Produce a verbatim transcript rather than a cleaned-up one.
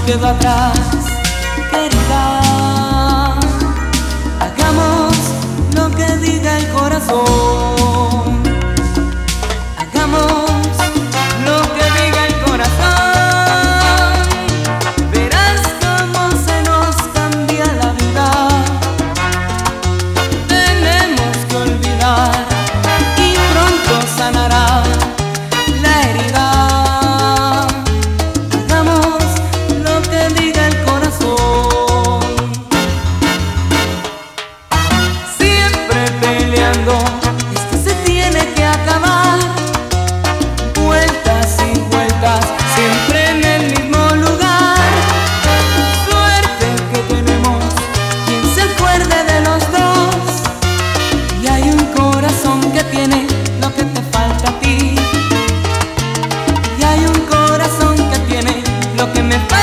quedó atrás, querida. Hagamos lo que diga el corazón. Hagamos lo que diga el corazón. Verás cómo se nos cambia la vida. Tenemos que olvidar y pronto sanará la herida. Hagamos lo que diga el corazón. Siempre peleando, esto se tiene que acabar. Vueltas y vueltas, siempre en el mismo lugar. Suerte que tenemos quien se acuerde de los dos. Y hay un corazón que tiene lo que te falta a ti. Y hay un corazón que tiene lo que me falta.